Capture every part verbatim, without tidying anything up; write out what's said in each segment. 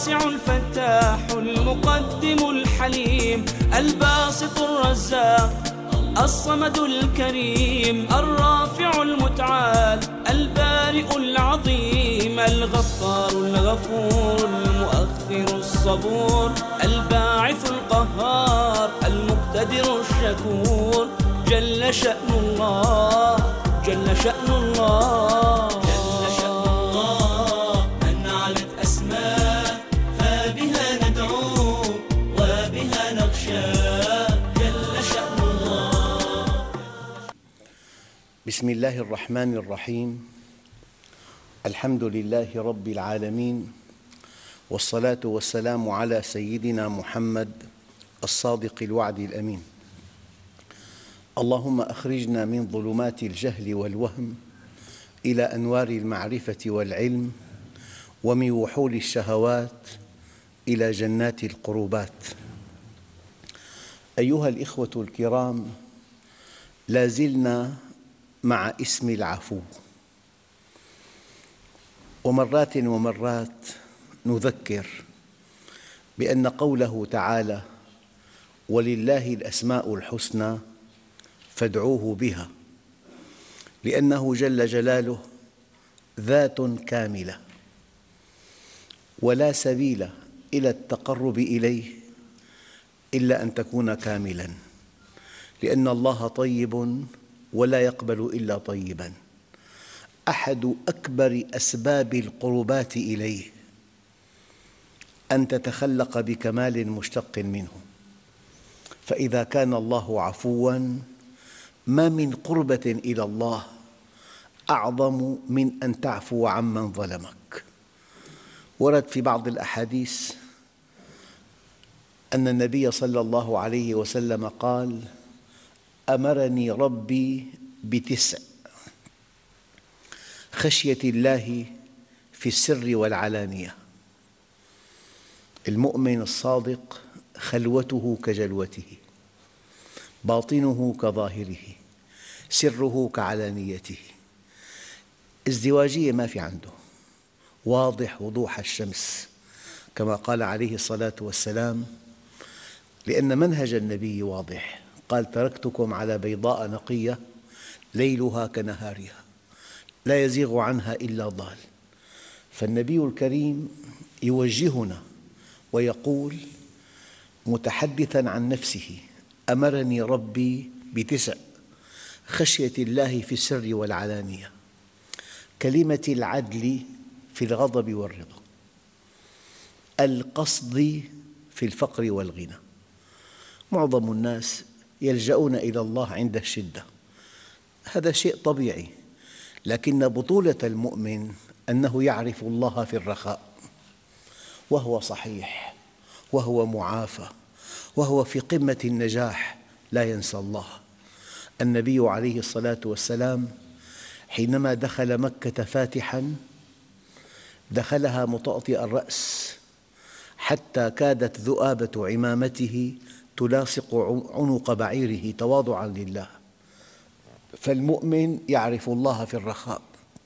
الواسع الفتاح المقدم الحليم الباسط الرزاق الصمد الكريم الرافع المتعال البارئ العظيم الغفار الغفور المؤخر الصبور الباعث القهار المقتدر الشكور جل شأن الله جل شأن الله جل شأن الله من علت أسماء فبها ندعو وبها نخشى جل شأن الله. بسم الله الرحمن الرحيم. الحمد لله رب العالمين، والصلاة والسلام على سيدنا محمد الصادق الوعد الأمين. اللهم أخرجنا من ظلمات الجهل والوهم إلى أنوار المعرفة والعلم، ومن وحول الشهوات إلى جنات القربات. أيها الإخوة الكرام، لا زلنا مع اسم العفو، ومرات ومرات نذكر بأن قوله تعالى: ولله الأسماء الحسنى فادعوه بها، لأنه جل جلاله ذات كاملة، ولا سبيل إلى التقرب إليه إلا أن تكون كاملاً، لأن الله طيب ولا يقبل إلا طيباً. أحد أكبر أسباب القربات إليه أن تتخلق بكمال مشتق منه، فإذا كان الله عفواً ما من قربة إلى الله أعظم من أن تعفو عمن ظلمك. ورد في بعض الأحاديث أن النبي صلى الله عليه وسلم قال: أمرني ربي بتسع: خشية الله في السر والعلانية. المؤمن الصادق خلوته كجلوته، باطنه كظاهره، سره كعلانيته. ازدواجية ما في عنده، واضح وضوح الشمس كما قال عليه الصلاة والسلام، لأن منهج النبي واضح. قال: تركتكم على بيضاء نقية ليلها كنهارها لا يزيغ عنها إلا ضال. فالنبي الكريم يوجهنا ويقول متحدثاً عن نفسه: أمرني ربي بتسع: خشية الله في السر والعلانية، كلمة العدل في الغضب والرضا، القصد في الفقر والغنى. معظم الناس يلجأون إلى الله عند الشدة، هذا شيء طبيعي، لكن بطولة المؤمن أنه يعرف الله في الرخاء، وهو صحيح، وهو معافى، وهو في قمة النجاح، لا ينسى الله. النبي عليه الصلاة والسلام حينما دخل مكة فاتحاً دخلها مطأطئ الرأس حتى كادت ذؤابة عمامته تلاصق عنق بعيره تواضعاً لله. فالمؤمن يعرف الله في الرخاء،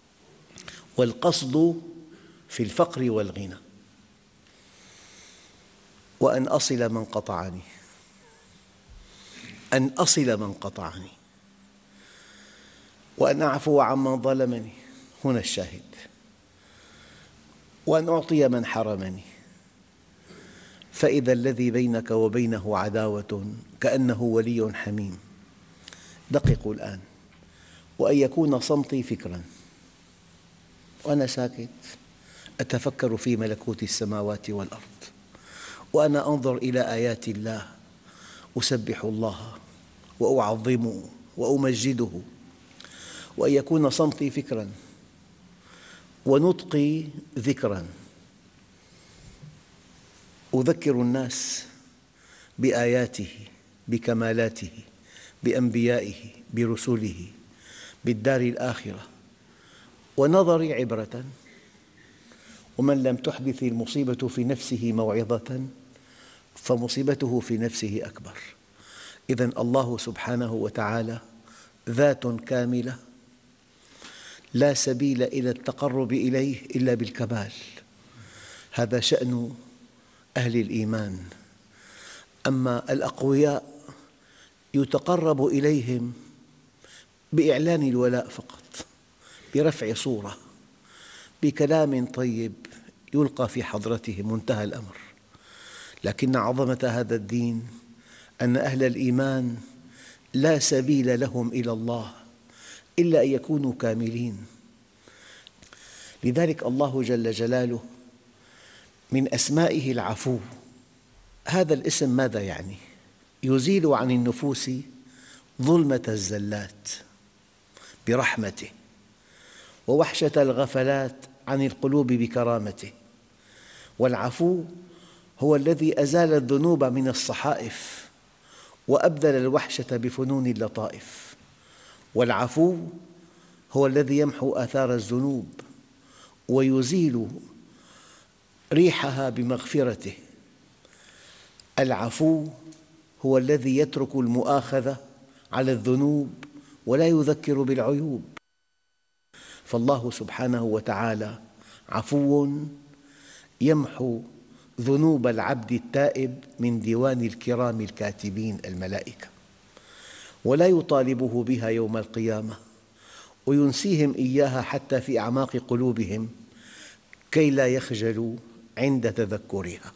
والقصد في الفقر والغنى. وأن أصل من قطعني، أن أصل من قطعني، وأن أعفو عمن ظلمني، هنا الشاهد، وأن أعطي من حرمني. فإذا الذي بينك وبينه عداوة كأنه ولي حميم. دققوا الآن: وأن يكون صمتي فكراً، وأنا ساكت أتفكر في ملكوت السماوات والأرض، وأنا أنظر إلى آيات الله، أسبح الله وأعظمه وأمجده. وأن يكون صمتي فكراً ونطقي ذكراً، أذكر الناس بآياته، بكمالاته، بأنبيائه، برسله، بالدار الآخرة، ونظري عبرة. ومن لم تحدث المصيبة في نفسه موعظة فمصيبته في نفسه أكبر. إذن الله سبحانه وتعالى ذات كاملة، لا سبيل إلى التقرب إليه إلا بالكمال. هذا شأن أهل الإيمان. أما الأقوياء يتقرب إليهم بإعلان الولاء فقط، برفع صورة، بكلام طيب يلقى في حضرتهم، منتهى الأمر. لكن عظمة هذا الدين أن أهل الإيمان لا سبيل لهم إلى الله إلا أن يكونوا كاملين. لذلك الله جل جلاله من أسمائه العفو. هذا الاسم ماذا يعني؟ يزيل عن النفوس ظلمة الزلات برحمته، ووحشة الغفلات عن القلوب بكرامته. والعفو هو الذي أزال الذنوب من الصحائف وأبدل الوحشة بفنون اللطائف. والعفو هو الذي يمحو آثار الذنوب ويزيل ريحها بمغفرته. العفو هو الذي يترك المؤاخذة على الذنوب ولا يذكر بالعيوب. فالله سبحانه وتعالى عفو يمحو ذنوب العبد التائب من ديوان الكرام الكاتبين الملائكة، ولا يطالبه بها يوم القيامة، وينسيهم إياها حتى في أعماق قلوبهم كي لا يخجلوا عند تذكرها.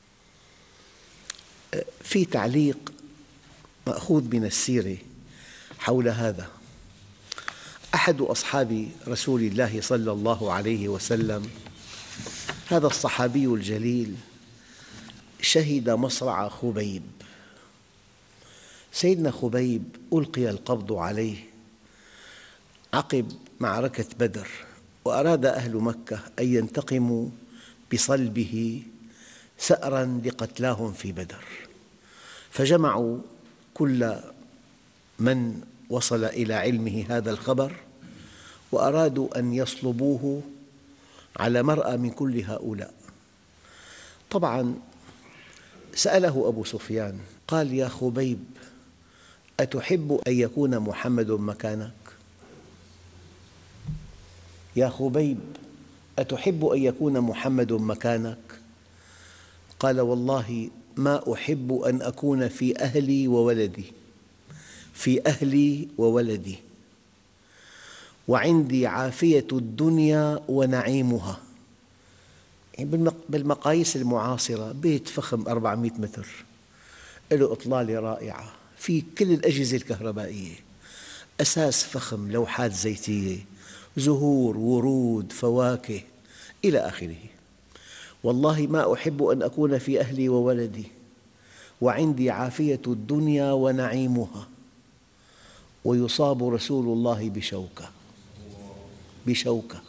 في تعليق مأخوذ من السيرة حول هذا. أحد أصحاب رسول الله صلى الله عليه وسلم، هذا الصحابي الجليل، شهد مصرع خبيب. سيدنا خبيب ألقي القبض عليه عقب معركة بدر، وأراد أهل مكة أن ينتقموا بصلبه سأرا لقتلاهم في بدر، فجمعوا كل من وصل إلى علمه هذا الخبر وأرادوا أن يصلبوه على مرأى من كل هؤلاء. طبعاً سأله أبو سفيان قال: يا خبيب، أتحب أن يكون محمد مكانك؟ يا خبيب، أتحب أن يكون محمد مكانك؟ قال: والله ما أحب أن أكون في أهلي وولدي، في أهلي وولدي، وعندي عافية الدنيا ونعيمها. بالمقاييس المعاصرة بيت فخم أربعمئة متر، له إطلالة رائعة، في كل الأجهزة الكهربائية، أساس فخم، لوحات زيتية، زهور، ورود، فواكه إلى آخره. والله ما أحب أن أكون في أهلي وولدي وعندي عافية الدنيا ونعيمها، ويصاب رسول الله بشوكة بشوكة.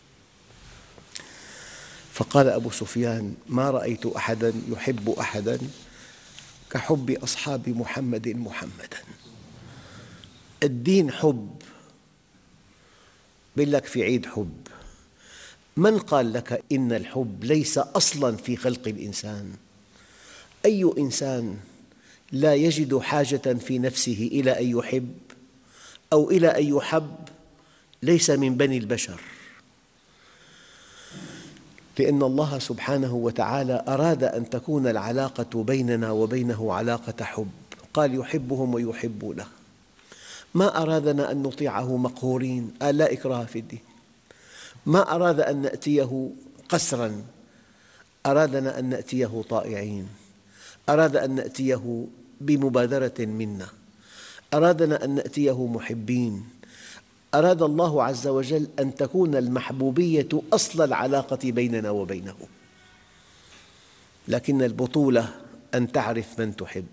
فقال أبو سفيان: ما رأيت أحداً يحب أحداً كحب أصحاب محمد محمداً. الدين حب، بيقول لك في عيد حب. من قال لك إن الحب ليس أصلاً في خلق الإنسان؟ أي إنسان لا يجد حاجة في نفسه إلى أن يحب أو إلى أن يحب ليس من بني البشر، لأن الله سبحانه وتعالى أراد أن تكون العلاقة بيننا وبينه علاقة حب، قال: يحبهم ويحبونه. ما أرادنا أن نطيعه مقهورين، قال: لا إكراه في الدين. ما أراد أن نأتيه قسراً، أرادنا أن نأتيه طائعين. أراد أن نأتيه بمبادرة منا، أرادنا أن نأتيه محبين. أراد الله عز وجل أن تكون المحبوبية أصل العلاقة بيننا وبينه. لكن البطولة أن تعرف من تحب.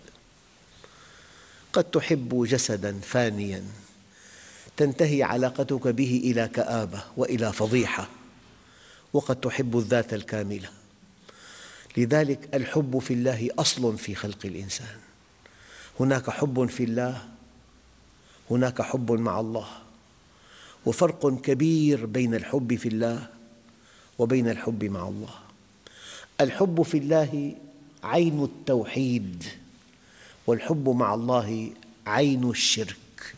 قد تحب جسداً فانياً تنتهي علاقتك به إلى كآبة وإلى فضيحة، وقد تحب الذات الكاملة. لذلك الحب في الله أصل في خلق الإنسان. هناك حب في الله، هناك حب مع الله، وفرق كبير بين الحب في الله وبين الحب مع الله. الحب في الله عين التوحيد، والحب مع الله عين الشرك.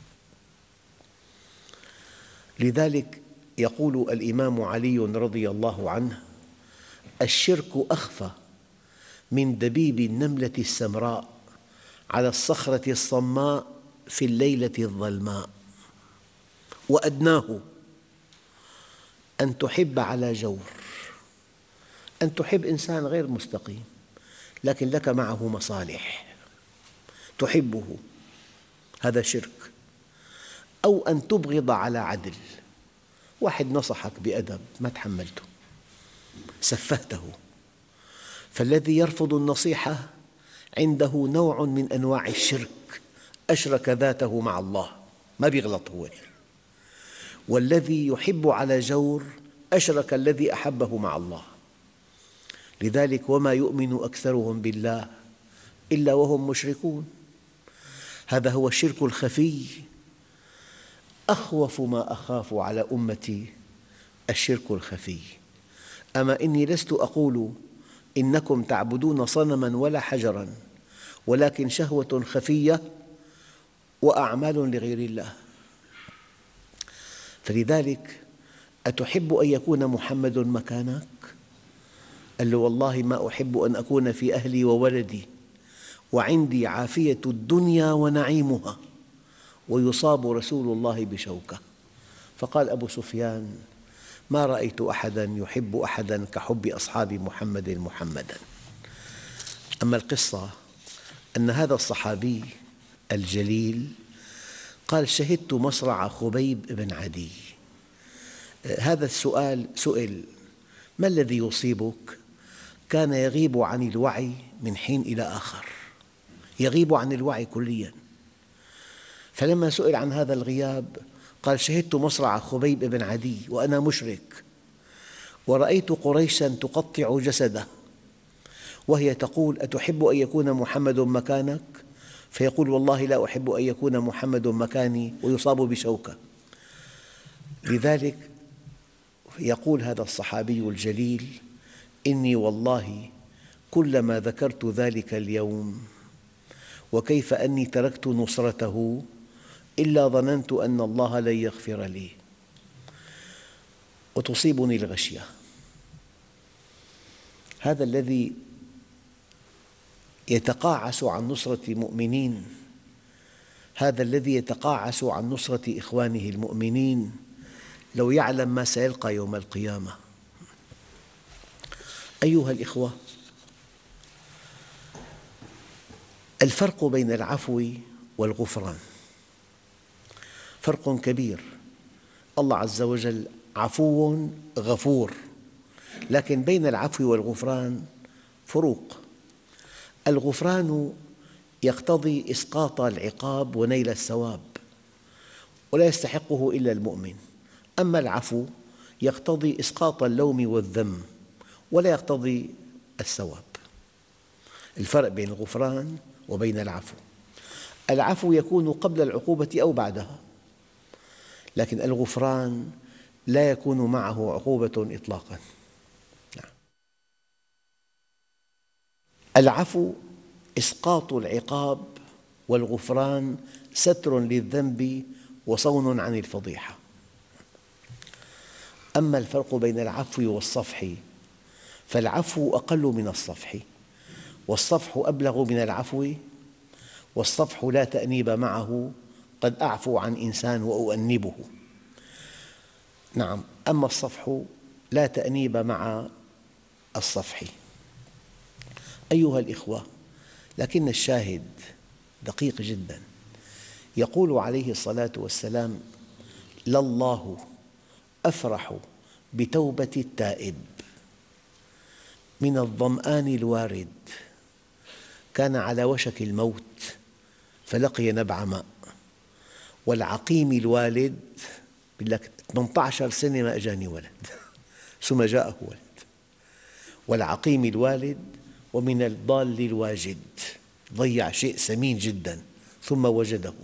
لذلك يقول الإمام علي رضي الله عنه: الشرك أخفى من دبيب النملة السمراء على الصخرة الصماء في الليلة الظلماء. وأدناه أن تحب على جور، أن تحب إنسان غير مستقيم لكن لك معه مصالح تحبه، هذا شرك. أو أن تبغض على عدل، واحد نصحك بأدب ما تحملته، سفهته، فالذي يرفض النصيحة عنده نوع من أنواع الشرك، أشرك ذاته مع الله، ما بيغلط هو. والذي يحب على جور أشرك الذي أحبه مع الله. لذلك وما يؤمن أكثرهم بالله إلا وهم مشركون، هذا هو الشرك الخفي. أخوف ما أخاف على أمتي الشرك الخفي. أما إني لست أقول إنكم تعبدون صنماً ولا حجراً، ولكن شهوة خفية وأعمال لغير الله. فلذلك أتحب أن يكون محمد مكانك؟ قال له والله ما أحب أن أكون في أهلي وولدي وعندي عافية الدنيا ونعيمها ويصاب رسول الله بشوكة. فقال أبو سفيان ما رأيت أحداً يحب أحداً كحب أصحاب محمد محمداً. أما القصة أن هذا الصحابي الجليل قال شهدت مصرع خبيب بن عدي. هذا السؤال سئل ما الذي يصيبك؟ كان يغيب عن الوعي من حين إلى آخر، يغيب عن الوعي كلياً. فلما سئل عن هذا الغياب قال شهدت مصرع خبيب بن عدي وأنا مشرك، ورأيت قريشاً تقطع جسده وهي تقول أتحب أن يكون محمد مكانك؟ فيقول والله لا أحب أن يكون محمد مكاني ويصاب بشوكة. لذلك يقول هذا الصحابي الجليل إني والله كلما ذكرت ذلك اليوم وكيف أني تركت نصرته إلا ظننت أن الله لن يغفر لي وتصيبني الغشية. هذا الذي يتقاعس عن نصرة المؤمنين، هذا الذي يتقاعس عن نصرة إخوانه المؤمنين لو يعلم ما سيلقى يوم القيامة. أيها الإخوة، الفرق بين العفو والغفران فرق كبير. الله عز وجل عفو غفور، لكن بين العفو والغفران فروق. الغفران يقتضي إسقاط العقاب ونيل الثواب ولا يستحقه إلا المؤمن، أما العفو يقتضي إسقاط اللوم والذم ولا يقتضي الثواب. الفرق بين الغفران وبين العفو: العفو يكون قبل العقوبة أو بعدها، لكن الغفران لا يكون معه عقوبة إطلاقاً. العفو إسقاط العقاب، والغفران ستر للذنب وصون عن الفضيحة. أما الفرق بين العفو والصفح فالعفو أقل من الصفح، والصفح أبلغ من العفو، والصفح لا تأنيب معه، قد أعفو عن إنسان وأؤنبه. نعم، أما الصفح لا تأنيب مع الصفح. أيها الإخوة، لكن الشاهد دقيق جداً. يقول عليه الصلاة والسلام: لله أفرح بتوبة التائب من الظمآن الوارد كان على وشك الموت فلقي نبع ماء، والعقيم الوالد يقول لك ثمانية عشر سنة ما أجاني ولد ثم جاءه ولد، والعقيم الوالد ومن الضال الواجد ضيع شيء ثمين جداً ثم وجده.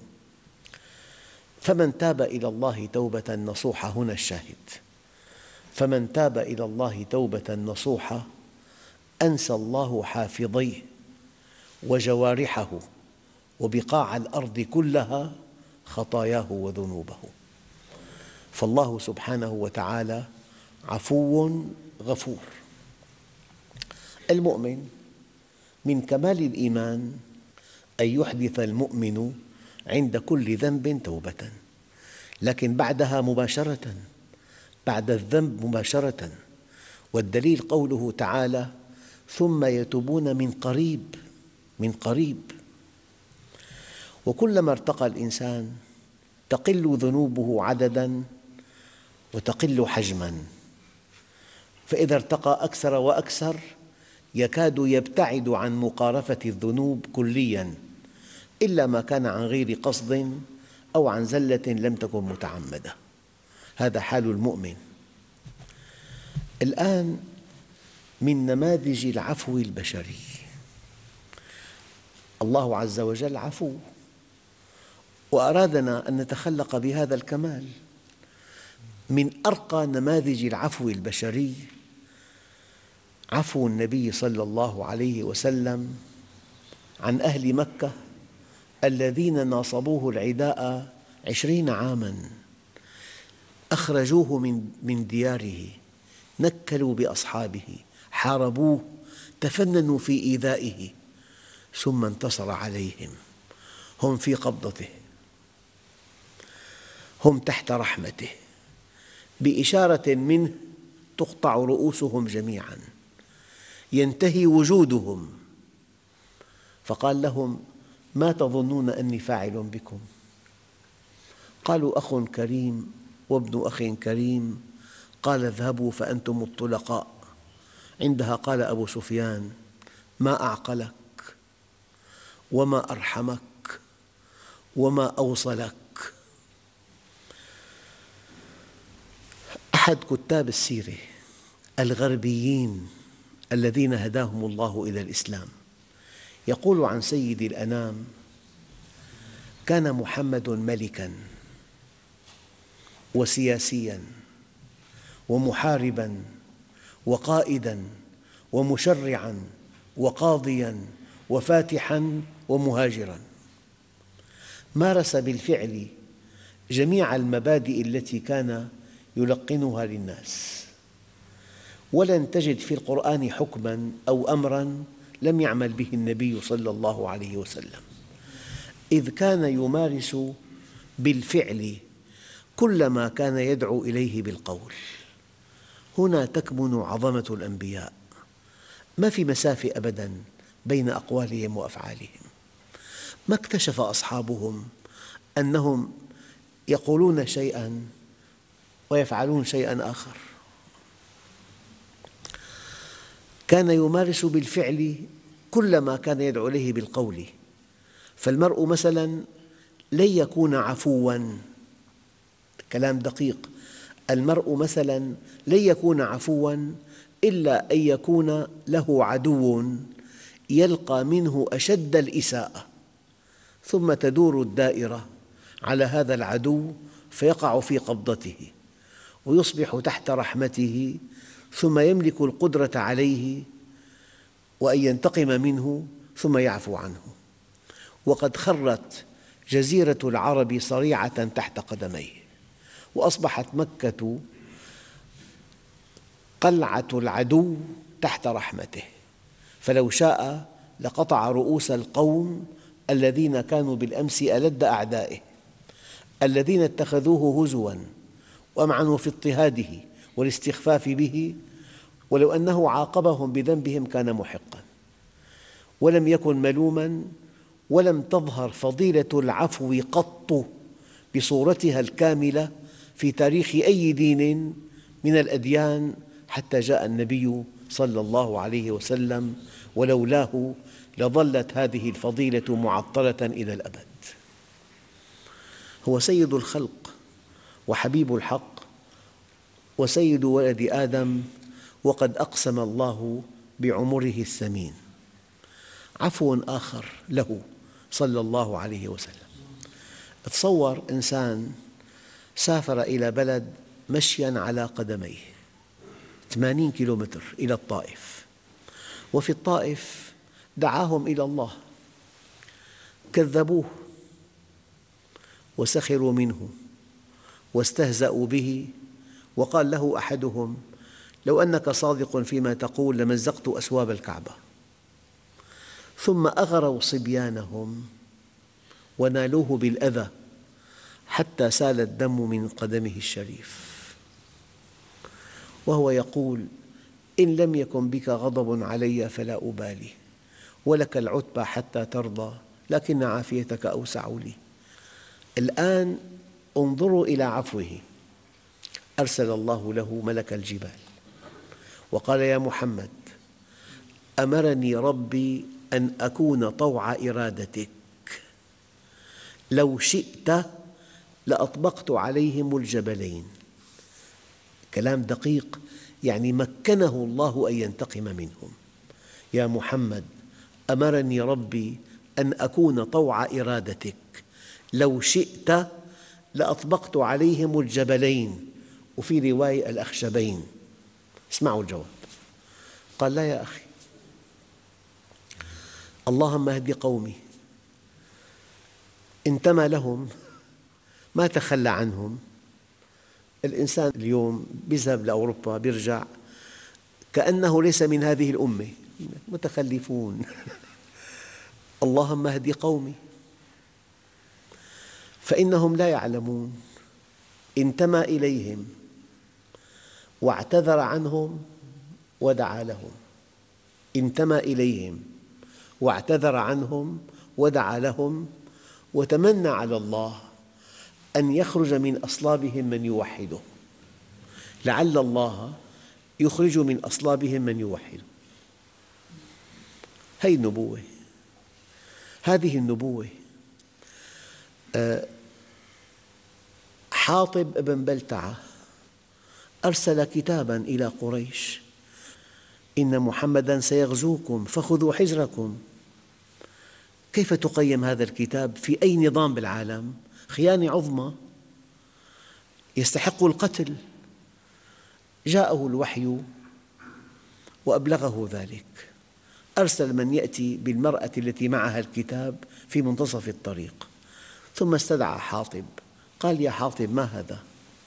فمن تاب إلى الله توبة نصوحة، هنا الشاهد، فمن تاب إلى الله توبة نصوحة أنسى الله حافظيه وجوارحه وبقاع الأرض كلها خطاياه وذنوبه. فالله سبحانه وتعالى عفو غفور. المؤمن من كمال الإيمان أن يحدث المؤمن عند كل ذنب توبة، لكن بعدها مباشرة، بعد الذنب مباشرة. والدليل قوله تعالى: ثم يتوبون من قريب، من قريب. وكلما ارتقى الإنسان تقل ذنوبه عدداً وتقل حجماً، فإذا ارتقى أكثر وأكثر يكاد يبتعد عن مقارفة الذنوب كلياً، إلا ما كان عن غير قصد أو عن زلة لم تكن متعمدة. هذا حال المؤمن. الآن من نماذج العفو البشري. الله عز وجل عفو، وأرادنا أن نتخلق بهذا الكمال. من أرقى نماذج العفو البشري عفو النبي صلى الله عليه وسلم عن أهل مكة الذين ناصبوه العداء عشرين عاماً، أخرجوه من من دياره، نكلوا بأصحابه، حاربوه، تفننوا في إيذائه، ثم انتصر عليهم. هم في قبضته، هم تحت رحمته، بإشارة منه تقطع رؤوسهم جميعاً، ينتهي وجودهم. فقال لهم: ما تظنون أني فاعل بكم؟ قالوا: أخ كريم وابن أخ كريم. قال: اذهبوا فأنتم الطلقاء. عندها قال أبو سفيان: ما أعقلك وما أرحمك وما أوصلك. أحد كتاب السيرة الغربيين الذين هداهم الله إلى الإسلام يقول عن سيد الأنام: كان محمد ملكاً وسياسياً ومحارباً وقائداً ومشرعاً وقاضياً وفاتحاً ومهاجراً، مارس بالفعل جميع المبادئ التي كان يلقنها للناس، ولن تجد في القرآن حكماً أو أمراً لم يعمل به النبي صلى الله عليه وسلم، إذ كان يمارس بالفعل كل ما كان يدعو إليه بالقول. هنا تكمن عظمة الأنبياء، ما في مسافة أبداً بين أقوالهم وأفعالهم. ما اكتشف أصحابهم أنهم يقولون شيئاً ويفعلون شيئاً آخر. كان يمارس بالفعل كل ما كان يدعو إليه بالقول. فالمرء مثلاً لن يكون عفواً، كلام دقيق، المرء مثلاً لن يكون عفواً إلا أن يكون له عدو يلقى منه أشد الإساءة، ثم تدور الدائرة على هذا العدو فيقع في قبضته ويصبح تحت رحمته، ثم يملك القدرة عليه وأن ينتقم منه ثم يعفو عنه. وقد خرت جزيرة العرب صريعة تحت قدميه، وأصبحت مكة قلعة العدو تحت رحمته، فلو شاء لقطع رؤوس القوم الذين كانوا بالأمس ألد أعدائه، الذين اتخذوه هزواً وأمعنوا في اضطهاده والاستخفاف به، ولو أنه عاقبهم بذنبهم كان محقاً، ولم يكن ملوماً. ولم تظهر فضيلة العفو قط بصورتها الكاملة في تاريخ أي دين من الأديان حتى جاء النبي صلى الله عليه وسلم، ولولاه لظلت هذه الفضيلة معطلة إلى الأبد. هو سيد الخلق وحبيب الحق وسيد ولد آدم، وقد أقسم الله بعمره الثمين. عفو آخر له صلى الله عليه وسلم. تصور إنسان سافر إلى بلد مشياً على قدميه ثمانين كيلومتر إلى الطائف، وفي الطائف دعاهم إلى الله، كذبوه وسخروا منه واستهزأوا به، وقال له أحدهم: لو أنك صادق فيما تقول لمزقت أسواب الكعبة. ثم أغروا صبيانهم ونالوه بالأذى حتى سال الدم من قدمه الشريف، وهو يقول: إن لم يكن بك غضب علي فلا أبالي، ولك العتبى حتى ترضى، لكن عافيتك أوسع لي. الآن انظروا إلى عفوه، أرسل الله له ملك الجبال وقال: يا محمد، أمرني ربي أن أكون طوع إرادتك، لو شئت لأطبقت عليهم الجبلين. كلام دقيق، يعني مكنه الله أن ينتقم منهم. يا محمد، أمرني ربي أن أكون طوع إرادتك، لو شئت لأطبقت عليهم الجبلين، وفي رواية الأخشبين. اسمعوا الجواب. قال: لا يا أخي، اللهم اهد قومي، انتمى لهم، ما تخلى عنهم. الإنسان اليوم يذهب لأوروبا يرجع كأنه ليس من هذه الأمة، متخلفون. اللهم اهد قومي فإنهم لا يعلمون. انتمى إليهم واعتذر عنهم ودعا لهم، انتمى إليهم واعتذر عنهم ودعا لهم، وتمنى على الله أن يخرج من أصلابهم من يوحده، لعل الله يخرج من أصلابهم من يوحده. هذه النبوة، هذه النبوة. حاطب بن بلتعة أرسل كتاباً إلى قريش: إن محمداً سيغزوكم فخذوا حذركم. كيف تقيم هذا الكتاب في أي نظام بالعالم؟ خيانة عظمى، يستحق القتل. جاءه الوحي وأبلغه ذلك، أرسل من يأتي بالمرأة التي معها الكتاب في منتصف الطريق، ثم استدعى حاطب. قال: يا حاطب، ما هذا؟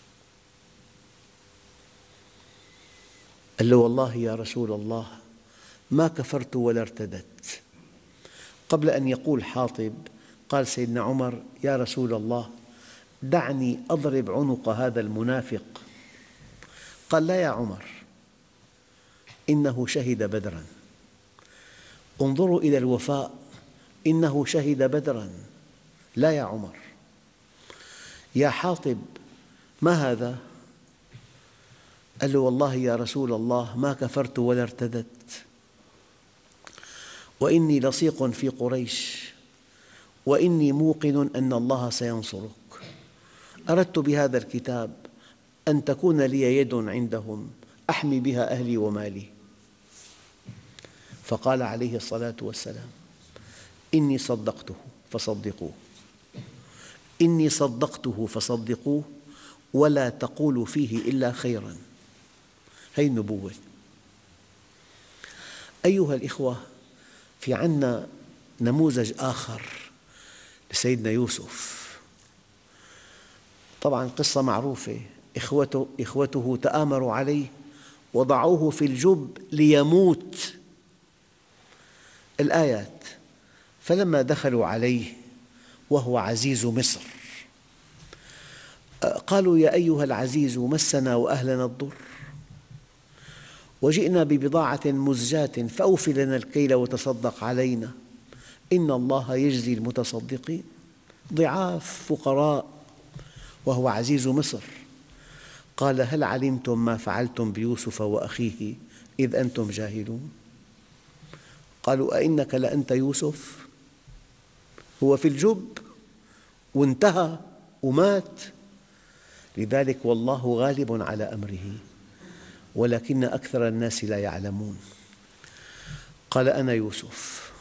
قال له: والله يا رسول الله ما كفرت ولا ارتدت. قبل أن يقول حاطب قال سيدنا عمر: يا رسول الله دعني أضرب عنق هذا المنافق. قال: لا يا عمر، إنه شهد بدراً. انظروا إلى الوفاء، إنه شهد بدراً. لا يا عمر. يا حاطب، ما هذا؟ قال له: والله يا رسول الله ما كفرت ولا ارتدت، وإني لصيق في قريش، وإني موقن أن الله سينصرك. أردت بهذا الكتاب أن تكون لي يد عندهم أحمي بها أهلي ومالي. فقال عليه الصلاة والسلام: إني صدقته فصدقوه، إني صدقته فصدقوه، ولا تقولوا فيه إلا خيراً. هذه النبوة. أيها الإخوة، في عنا نموذج آخر لسيدنا يوسف. طبعاً قصة معروفة، إخوته, إخوته تآمروا عليه وضعوه في الجب ليموت. الآيات: فلما دخلوا عليه وهو عزيز مصر قالوا: يا أيها العزيز مسنا وأهلنا الضر وجئنا ببضاعة مزجاة فأوف لنا الكيل وتصدق علينا إن الله يجزي المتصدقين. ضعاف فقراء وهو عزيز مصر. قال: هل علمتم ما فعلتم بيوسف وأخيه إذ أنتم جاهلون؟ قالوا: أئنك لأنت يوسف؟ هو في الجب وانتهى ومات. لذلك والله غالب على أمره ولكن أكثر الناس لا يعلمون. قال: أنا يوسف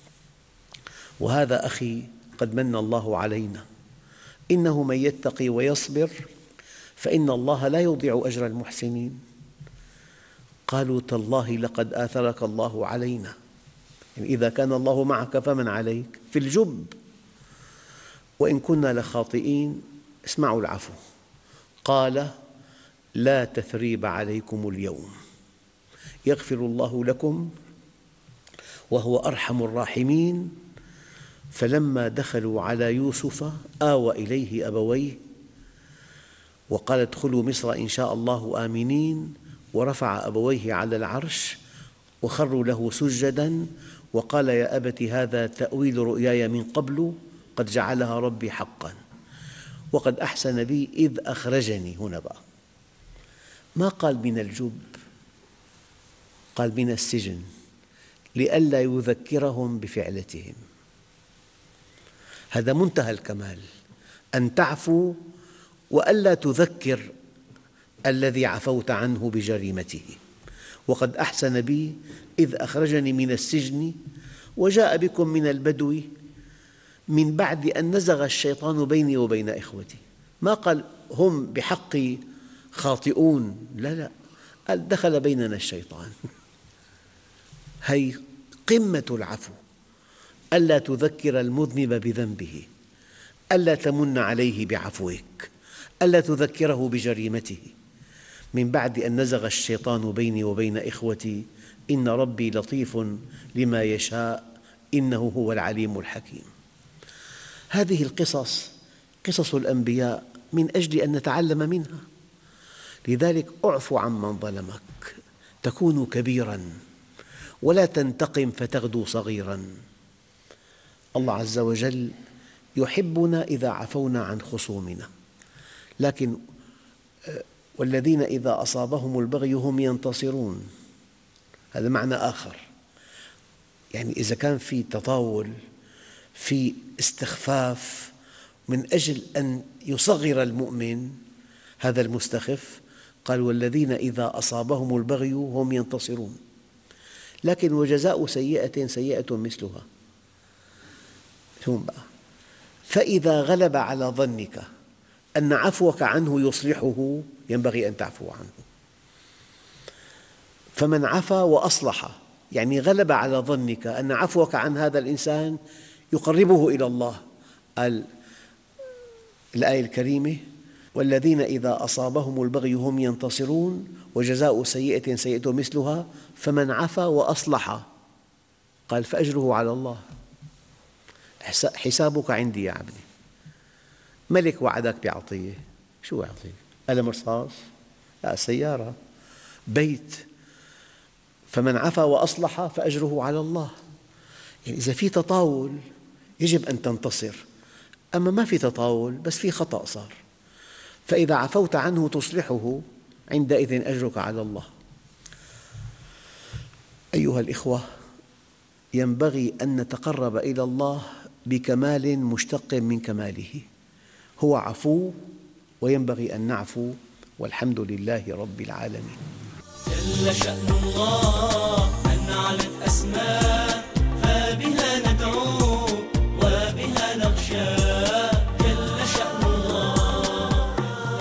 وهذا أخي قد من الله علينا، إنه من يتقي ويصبر فإن الله لا يضيع أجر المحسنين. قالوا: تالله لقد آثرك الله علينا، يعني إذا كان الله معك فمن عليك؟ في الجب. وإن كنا لخاطئين. اسمعوا العفو. قال: لا تثريب عليكم اليوم يغفر الله لكم وهو أرحم الراحمين. فلما دخلوا على يوسف آوى إليه أبويه وقال ادخلوا مصر إن شاء الله آمنين، ورفع أبويه على العرش وخروا له سجدا وقال يا أبت هذا تأويل رؤياي من قبل قد جعلها ربي حقا وقد أحسن بي إذ أخرجني. هنا بقى ما قال من الجب، قال من السجن لئلا يذكرهم بفعلتهم. هذا منتهى الكمال، أن تعفو وألا تذكر الذي عفوت عنه بجريمته. وقد أحسن بي إذ أخرجني من السجن وجاء بكم من البدو من بعد أن نزغ الشيطان بيني وبين إخوتي. ما قال هم بحقي خاطئون، لا لا، قال دخل بيننا الشيطان. هي قمة العفو، ألا تذكر المذنب بذنبه، ألا تمن عليه بعفوك، ألا تذكره بجريمته. من بعد أن نزغ الشيطان بيني وبين إخوتي إن ربي لطيف لما يشاء إنه هو العليم الحكيم. هذه القصص قصص الأنبياء من أجل أن نتعلم منها. لذلك اعف عمن ظلمك تكون كبيراً، ولا تنتقم فتغدو صغيراً. الله عز وجل يحبنا إذا عفونا عن خصومنا، لكن والذين إذا أصابهم البغي هم ينتصرون، هذا معنى آخر. يعني إذا كان في تطاول، في استخفاف من أجل أن يصغر المؤمن هذا المستخف، قال والذين إذا أصابهم البغي هم ينتصرون. لكن وجزاء سيئة سيئة مثلها. ثم بقى فإذا غلب على ظنك أن عفوك عنه يصلحه ينبغي أن تعفو عنه. فمن عفا وأصلح، يعني غلب على ظنك أن عفوك عن هذا الإنسان يقربه إلى الله. قال الآية الكريمة والذين إذا أصابهم البغي هم ينتصرون وجزاء سيئة سيئة مثلها فمن عفا وأصلح قال فأجره على الله، حسابك عندي يا عبدي. ملك وعدك بعطية، شو يعطيك؟ قلم رصاص؟ لا، سيارة، بيت. فمن عفا وأصلح فأجره على الله. يعني إذا في تطاول يجب أن تنتصر، أما ما في تطاول بس في خطأ صار، فإذا عفوت عنه تصلحه عندئذ أجرك على الله. أيها الإخوة، ينبغي أن نتقرب إلى الله بكمال مشتق من كماله. هو عفو وينبغي أن نعفو، والحمد لله رب العالمين. جل شأن الله أن علت أسماء فبها ندعو وبها نخشى. جل شأن الله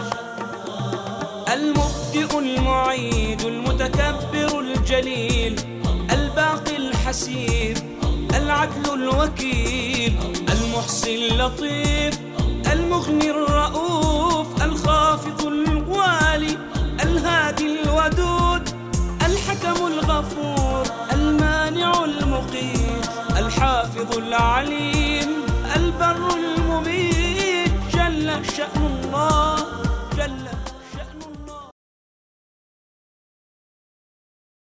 المبدئ المعيد المتكبر الجليل الباقي الحسيب العدل الوكيل المحصي اللطيف المغني الرؤوف الخافض الوالي الهادي الودود الحكم الغفور المانع المقيت الحافظ العليم البر المميت. جل شأن الله جل